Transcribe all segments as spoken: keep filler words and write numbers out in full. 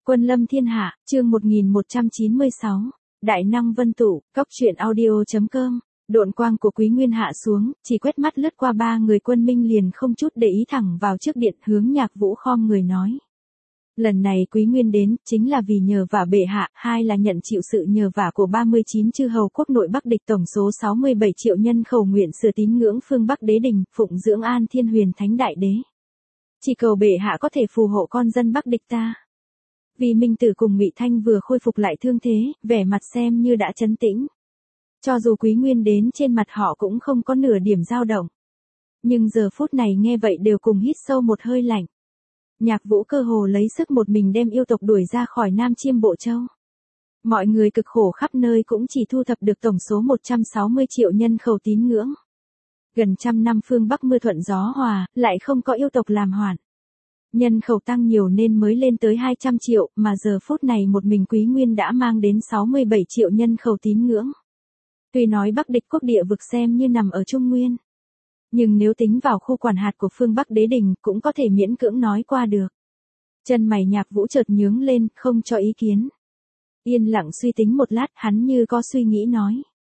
Quân lâm thiên hạ, chương một nghìn một trăm chín mươi sáu. Đại năng vân tụ, cóc truyện audio chấm com. Độn quang của Quý Nguyên hạ xuống, chỉ quét mắt lướt qua ba người quân minh liền không chút để ý thẳng vào trước điện, hướng Nhạc Vũ khom người nói. Lần này Quý Nguyên đến, chính là vì nhờ vả bệ hạ, hai là nhận chịu sự nhờ vả của ba mươi chín chư hầu quốc nội Bắc địch tổng số sáu mươi bảy triệu nhân khẩu nguyện sửa tín ngưỡng phương Bắc đế đình, phụng dưỡng An Thiên Huyền Thánh Đại Đế. Chỉ cầu bệ hạ có thể phù hộ con dân Bắc địch ta. Vì Minh Tử cùng Ngụy Thanh vừa khôi phục lại thương thế, vẻ mặt xem như đã trấn tĩnh. Cho dù Quý Nguyên đến trên mặt họ cũng không có nửa điểm dao động. Nhưng giờ phút này nghe vậy đều cùng hít sâu một hơi lạnh. Nhạc Vũ cơ hồ lấy sức một mình đem yêu tộc đuổi ra khỏi Nam Chiêm Bộ Châu. Mọi người cực khổ khắp nơi cũng chỉ thu thập được tổng số một trăm sáu mươi triệu nhân khẩu tín ngưỡng. Gần trăm năm phương Bắc mưa thuận gió hòa, lại không có yêu tộc làm hoạn. Nhân khẩu tăng nhiều nên mới lên tới hai trăm triệu, mà giờ phút này một mình Quý Nguyên đã mang đến sáu mươi bảy triệu nhân khẩu tín ngưỡng. Tuy nói Bắc địch quốc địa vực xem như nằm ở Trung Nguyên. Nhưng nếu tính vào khu quản hạt của phương Bắc đế đình cũng có thể miễn cưỡng nói qua được. Chân mày Nhạc Vũ chợt nhướng lên, không cho ý kiến. Yên lặng suy tính một lát, hắn như có suy nghĩ nói.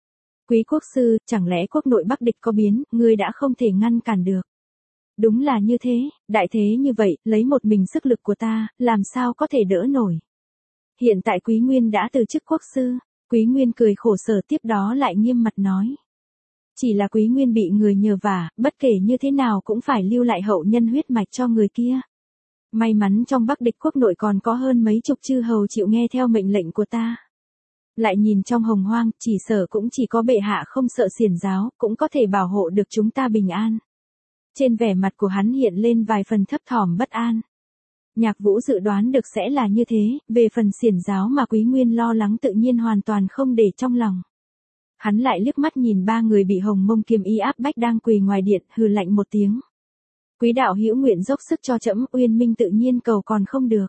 Quý quốc sư, chẳng lẽ quốc nội Bắc địch có biến, ngươi đã không thể ngăn cản được. Đúng là như thế, đại thế như vậy, lấy một mình sức lực của ta, làm sao có thể đỡ nổi. Hiện tại Quý Nguyên đã từ chức quốc sư, Quý Nguyên cười khổ sở tiếp đó lại nghiêm mặt nói. Chỉ là Quý Nguyên bị người nhờ vả, bất kể như thế nào cũng phải lưu lại hậu nhân huyết mạch cho người kia. May mắn trong Bắc địch quốc nội còn có hơn mấy chục chư hầu chịu nghe theo mệnh lệnh của ta. Lại nhìn trong hồng hoang, chỉ sợ cũng chỉ có bệ hạ không sợ xiển giáo, cũng có thể bảo hộ được chúng ta bình an. Trên vẻ mặt của hắn hiện lên vài phần thấp thỏm bất an. Nhạc Vũ dự đoán được sẽ là như thế, về phần xiển giáo mà Quý Nguyên lo lắng tự nhiên hoàn toàn không để trong lòng. Hắn lại liếc mắt nhìn ba người bị Hồng Mông Kiếm Ý áp bách đang quỳ ngoài điện, hừ lạnh một tiếng. Quý đạo hữu nguyện dốc sức cho trẫm, Uyên Minh tự nhiên cầu còn không được.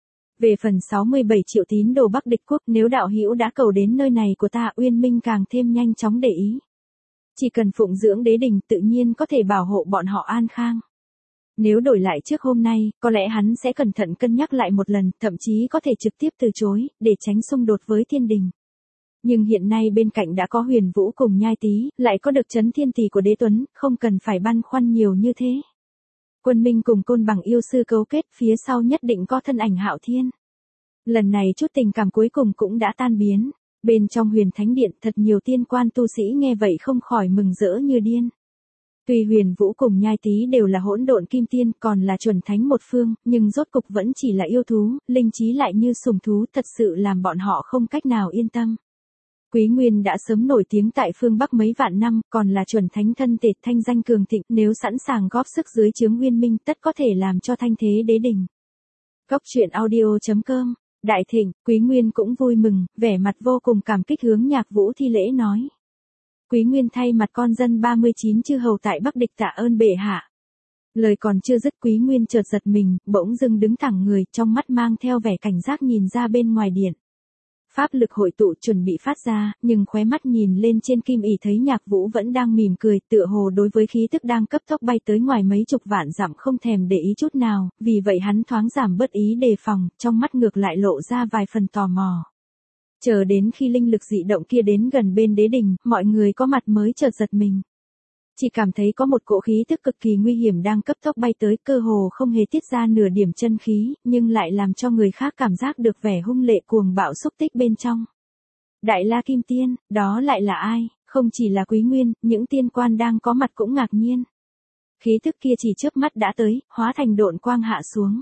Về phần sáu mươi bảy triệu tín đồ Bắc địch quốc, nếu đạo hữu đã cầu đến nơi này của ta, Uyên Minh càng thêm nhanh chóng để ý. Chỉ cần phụng dưỡng đế đình tự nhiên có thể bảo hộ bọn họ an khang. Nếu đổi lại trước hôm nay, có lẽ hắn sẽ cẩn thận cân nhắc lại một lần, thậm chí có thể trực tiếp từ chối, để tránh xung đột với thiên đình. Nhưng hiện nay bên cạnh đã có Huyền Vũ cùng Nhai Tý, lại có được Chấn Thiên Tỷ của Đế Tuấn, không cần phải băn khoăn nhiều như thế. Quân Minh cùng Côn Bằng yêu sư cấu kết, phía sau nhất định có thân ảnh Hạo Thiên. Lần này chút tình cảm cuối cùng cũng đã tan biến. Bên trong Huyền Thánh Điện thật nhiều tiên quan tu sĩ nghe vậy không khỏi mừng rỡ như điên. Tuy Huyền Vũ cùng Nhai Tý đều là hỗn độn kim tiên, còn là chuẩn thánh một phương, nhưng rốt cục vẫn chỉ là yêu thú, linh trí lại như sùng thú, thật sự làm bọn họ không cách nào yên tâm. Quý Nguyên đã sớm nổi tiếng tại phương Bắc mấy vạn năm, còn là chuẩn thánh thân tệt thanh danh cường thịnh, nếu sẵn sàng góp sức dưới trướng Uyên Minh tất có thể làm cho thanh thế đế đình. Cóc truyện audio chấm com. Đại thịnh, Quý Nguyên cũng vui mừng, vẻ mặt vô cùng cảm kích hướng Nhạc Vũ thi lễ nói. Quý Nguyên thay mặt con dân ba mươi chín chư hầu tại Bắc địch tạ ơn bệ hạ. Lời còn chưa dứt Quý Nguyên chợt giật mình, bỗng dưng đứng thẳng người, trong mắt mang theo vẻ cảnh giác nhìn ra bên ngoài điện. Pháp lực hội tụ chuẩn bị phát ra, nhưng khóe mắt nhìn lên trên kim ỷ thấy Nhạc Vũ vẫn đang mỉm cười, tựa hồ đối với khí tức đang cấp tốc bay tới ngoài mấy chục vạn dặm không thèm để ý chút nào, vì vậy hắn thoáng giảm bớt ý đề phòng, trong mắt ngược lại lộ ra vài phần tò mò. Chờ đến khi linh lực dị động kia đến gần bên đế đình, mọi người có mặt mới chợt giật mình. Chỉ cảm thấy có một cỗ khí tức cực kỳ nguy hiểm đang cấp tốc bay tới, cơ hồ không hề tiết ra nửa điểm chân khí, nhưng lại làm cho người khác cảm giác được vẻ hung lệ cuồng bạo xúc tích bên trong. Đại La Kim Tiên, đó lại là ai? Không chỉ là Quý Nguyên, những tiên quan đang có mặt cũng ngạc nhiên. Khí tức kia chỉ chớp mắt đã tới, hóa thành độn quang hạ xuống.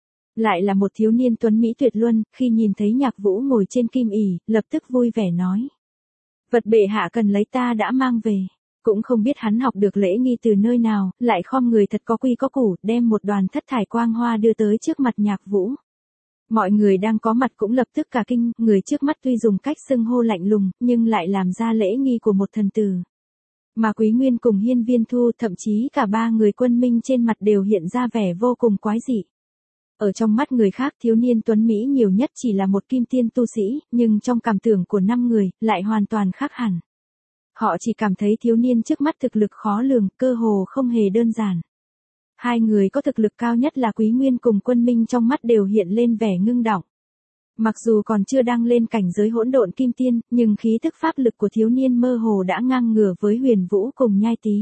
Lại là một thiếu niên tuấn mỹ tuyệt luân, khi nhìn thấy Nhạc Vũ ngồi trên kim ỷ, lập tức vui vẻ nói. Vật bệ hạ cần lấy ta đã mang về. Cũng không biết hắn học được lễ nghi từ nơi nào, lại khom người thật có quy có củ, đem một đoàn thất thải quang hoa đưa tới trước mặt Nhạc Vũ. Mọi người đang có mặt cũng lập tức cả kinh, người trước mắt tuy dùng cách xưng hô lạnh lùng, nhưng lại làm ra lễ nghi của một thần tử. Mà Quý Nguyên cùng Hiên Viên Thu, thậm chí cả ba người quân minh trên mặt đều hiện ra vẻ vô cùng quái dị. Ở trong mắt người khác thiếu niên tuấn Mỹ nhiều nhất chỉ là một kim tiên tu sĩ, nhưng trong cảm tưởng của năm người, lại hoàn toàn khác hẳn. Họ chỉ cảm thấy thiếu niên trước mắt thực lực khó lường, cơ hồ không hề đơn giản. Hai người có thực lực cao nhất là Quý Nguyên cùng Quân Minh trong mắt đều hiện lên vẻ ngưng động. Mặc dù còn chưa đăng lên cảnh giới hỗn độn kim tiên, nhưng khí tức pháp lực của thiếu niên mơ hồ đã ngang ngửa với Huyền Vũ cùng Nhai Tý.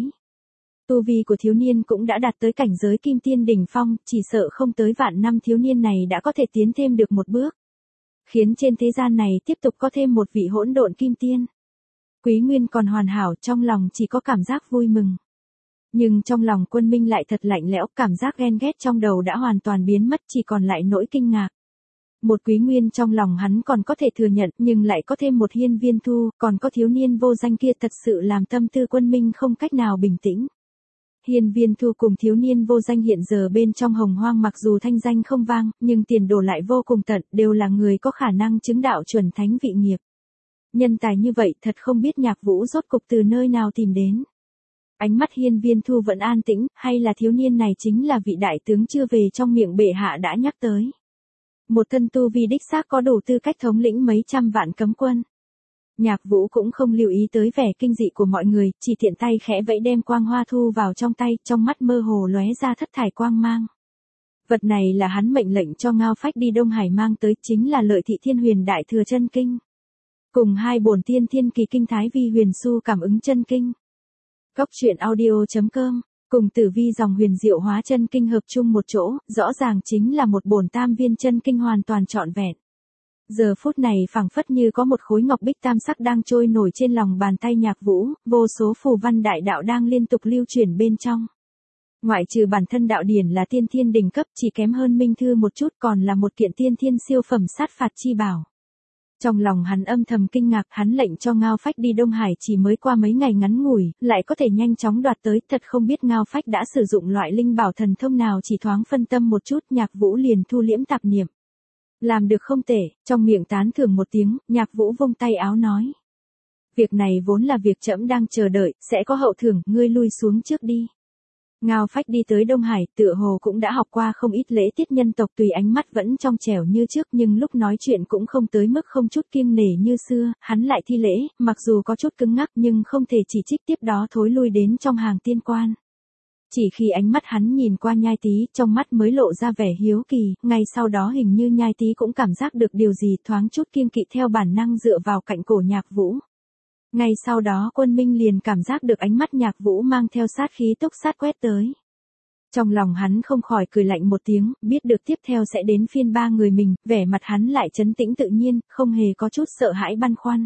Tu vi của thiếu niên cũng đã đạt tới cảnh giới kim tiên đỉnh phong, chỉ sợ không tới vạn năm thiếu niên này đã có thể tiến thêm được một bước. Khiến trên thế gian này tiếp tục có thêm một vị hỗn độn kim tiên. Quý Nguyên còn hoàn hảo, trong lòng chỉ có cảm giác vui mừng. Nhưng trong lòng Quân Minh lại thật lạnh lẽo, cảm giác ghen ghét trong đầu đã hoàn toàn biến mất, chỉ còn lại nỗi kinh ngạc. Một Quý Nguyên trong lòng hắn còn có thể thừa nhận, nhưng lại có thêm một Hiên Viên Thu, còn có thiếu niên vô danh kia, thật sự làm tâm tư Quân Minh không cách nào bình tĩnh. Hiên Viên Thu cùng thiếu niên vô danh hiện giờ bên trong Hồng Hoang mặc dù thanh danh không vang, nhưng tiền đồ lại vô cùng tận, đều là người có khả năng chứng đạo chuẩn thánh vị nghiệp. Nhân tài như vậy thật không biết Nhạc Vũ rốt cục từ nơi nào tìm đến. Ánh mắt Hiên Viên Thu vẫn an tĩnh, hay là thiếu niên này chính là vị đại tướng chưa về trong miệng bệ hạ đã nhắc tới. Một thân tu vi đích xác có đủ tư cách thống lĩnh mấy trăm vạn cấm quân. Nhạc Vũ cũng không lưu ý tới vẻ kinh dị của mọi người, chỉ tiện tay khẽ vẫy đem quang hoa thu vào trong tay, trong mắt mơ hồ lóe ra thất thải quang mang. Vật này là hắn mệnh lệnh cho Ngao Phách đi Đông Hải mang tới, chính là Lợi Thị Thiên Huyền Đại Thừa Chân Kinh. Cùng hai bổn tiên thiên kỳ kinh Thái Vi Huyền Su Cảm Ứng Chân Kinh. Cốc truyện audio chấm com, cùng Tử Vi dòng huyền diệu hóa chân kinh hợp chung một chỗ, rõ ràng chính là một bổn tam viên chân kinh hoàn toàn trọn vẹn. Giờ phút này phảng phất như có một khối ngọc bích tam sắc đang trôi nổi trên lòng bàn tay Nhạc Vũ, vô số phù văn đại đạo đang liên tục lưu chuyển bên trong. Ngoại trừ bản thân đạo điển là tiên thiên đỉnh cấp, chỉ kém hơn Minh Thư một chút, còn là một kiện tiên thiên siêu phẩm sát phạt chi bảo. Trong lòng hắn âm thầm kinh ngạc, hắn lệnh cho Ngao Phách đi Đông Hải chỉ mới qua mấy ngày ngắn ngủi, lại có thể nhanh chóng đoạt tới, thật không biết Ngao Phách đã sử dụng loại linh bảo thần thông nào, chỉ thoáng phân tâm một chút, Nhạc Vũ liền thu liễm tạp niệm. Làm được không tệ, trong miệng tán thưởng một tiếng, Nhạc Vũ vung tay áo nói. Việc này vốn là việc trẫm đang chờ đợi, sẽ có hậu thưởng, ngươi lui xuống trước đi. Ngao Phách đi tới Đông Hải, tựa hồ cũng đã học qua không ít lễ tiết nhân tộc, tùy ánh mắt vẫn trong trẻo như trước, nhưng lúc nói chuyện cũng không tới mức không chút kiêng nể như xưa, hắn lại thi lễ, mặc dù có chút cứng ngắc nhưng không thể chỉ trích, tiếp đó thối lui đến trong hàng tiên quan. Chỉ khi ánh mắt hắn nhìn qua Nhai Tý, trong mắt mới lộ ra vẻ hiếu kỳ, ngay sau đó hình như Nhai Tý cũng cảm giác được điều gì, thoáng chút kiêng kỵ theo bản năng dựa vào cạnh cổ Nhạc Vũ. Ngay sau đó Quân Minh liền cảm giác được ánh mắt Nhạc Vũ mang theo sát khí túc sát quét tới. Trong lòng hắn không khỏi cười lạnh một tiếng, biết được tiếp theo sẽ đến phiên ba người mình, vẻ mặt hắn lại trấn tĩnh tự nhiên, không hề có chút sợ hãi băn khoăn.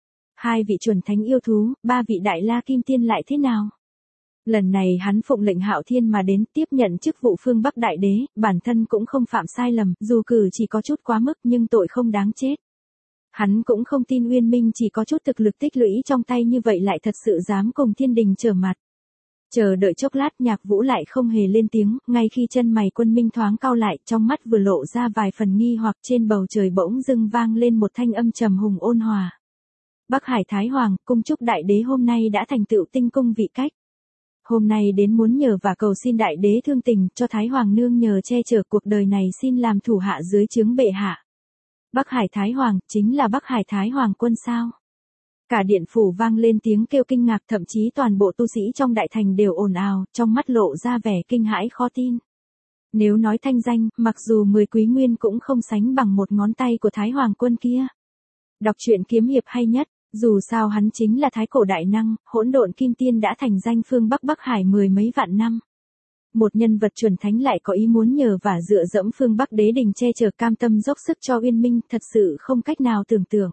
Hai vị chuẩn thánh yêu thú, ba vị đại la kim tiên lại thế nào? Lần này hắn phụng lệnh Hạo Thiên mà đến, tiếp nhận chức vụ phương Bắc đại đế, bản thân cũng không phạm sai lầm, dù cử chỉ có chút quá mức nhưng tội không đáng chết. Hắn cũng không tin Uyên Minh chỉ có chút thực lực tích lũy trong tay như vậy lại thật sự dám cùng thiên đình trở mặt. Chờ đợi chốc lát, Nhạc Vũ lại không hề lên tiếng, ngay khi chân mày Quân Minh thoáng cau lại, trong mắt vừa lộ ra vài phần nghi hoặc, trên bầu trời bỗng dưng vang lên một thanh âm trầm hùng ôn hòa. Bắc Hải Thái Hoàng, cung chúc đại đế hôm nay đã thành tựu tinh cung vị cách. Hôm nay đến muốn nhờ và cầu xin đại đế thương tình, cho Thái Hoàng nương nhờ che chở cuộc đời này, xin làm thủ hạ dưới trướng bệ hạ. Bắc Hải Thái Hoàng, chính là Bắc Hải Thái Hoàng quân sao? Cả điện phủ vang lên tiếng kêu kinh ngạc, thậm chí toàn bộ tu sĩ trong đại thành đều ồn ào, trong mắt lộ ra vẻ kinh hãi khó tin. Nếu nói thanh danh, mặc dù mười quý nguyên cũng không sánh bằng một ngón tay của Thái Hoàng quân kia. Đọc truyện kiếm hiệp hay nhất, dù sao hắn chính là thái cổ đại năng, hỗn độn kim tiên đã thành danh phương Bắc Bắc Hải mười mấy vạn năm. Một nhân vật chuẩn thánh lại có ý muốn nhờ và dựa dẫm phương Bắc đế đình che chở, cam tâm dốc sức cho Uyên Minh, thật sự không cách nào tưởng tượng.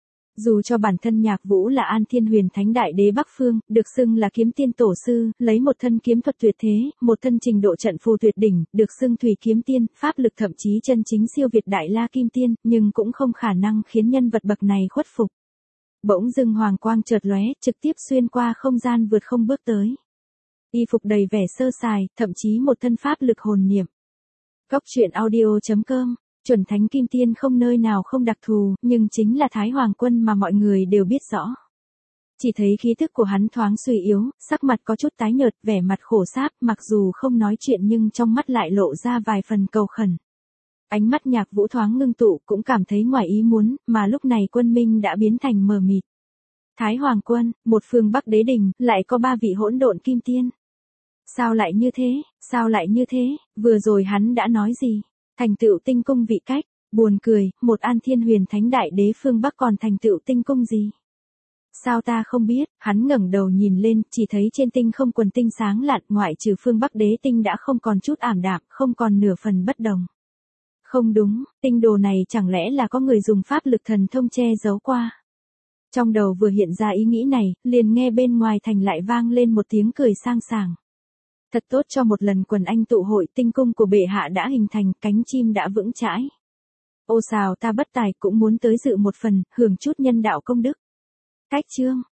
Dù cho bản thân Nhạc Vũ là An Thiên Huyền Thánh Đại Đế Bắc Phương, được xưng là kiếm tiên tổ sư, lấy một thân kiếm thuật tuyệt thế, một thân trình độ trận phù tuyệt đỉnh, được xưng Thủy Kiếm Tiên, pháp lực thậm chí chân chính siêu việt Đại La Kim Tiên, nhưng cũng không khả năng khiến nhân vật bậc này khuất phục. Bỗng dưng hoàng quang chợt lóe, trực tiếp xuyên qua không gian vượt không bước tới. Y phục đầy vẻ sơ sài, thậm chí một thân pháp lực hồn niệm. Cốc truyện audio chấm com, chuẩn thánh kim tiên không nơi nào không đặc thù, nhưng chính là Thái Hoàng quân mà mọi người đều biết rõ. Chỉ thấy khí thức của hắn thoáng suy yếu, sắc mặt có chút tái nhợt, vẻ mặt khổ sáp, mặc dù không nói chuyện nhưng trong mắt lại lộ ra vài phần cầu khẩn. Ánh mắt Nhạc Vũ thoáng ngưng tụ, cũng cảm thấy ngoài ý muốn, mà lúc này Quân Minh đã biến thành mờ mịt. Thái Hoàng quân, một phương Bắc đế đình, lại có ba vị hỗn độn kim tiên. Sao lại như thế, sao lại như thế, vừa rồi hắn đã nói gì? Thành tựu tinh cung vị cách, Buồn cười, một An Thiên Huyền Thánh Đại Đế phương Bắc còn thành tựu tinh cung gì? Sao ta không biết, hắn ngẩng đầu nhìn lên, chỉ thấy trên tinh không quần tinh sáng lạn, ngoại trừ phương Bắc đế tinh đã không còn chút ảm đạm, không còn nửa phần bất đồng. Không đúng, tinh đồ này chẳng lẽ là có người dùng pháp lực thần thông che giấu qua. Trong đầu vừa hiện ra ý nghĩ này, liền nghe bên ngoài thành lại vang lên một tiếng cười sang sảng. Thật tốt cho một lần quần anh tụ hội, tinh cung của bệ hạ đã hình thành, cánh chim đã vững chãi. Ô xào ta bất tài cũng muốn tới dự một phần, hưởng chút nhân đạo công đức. Cách chương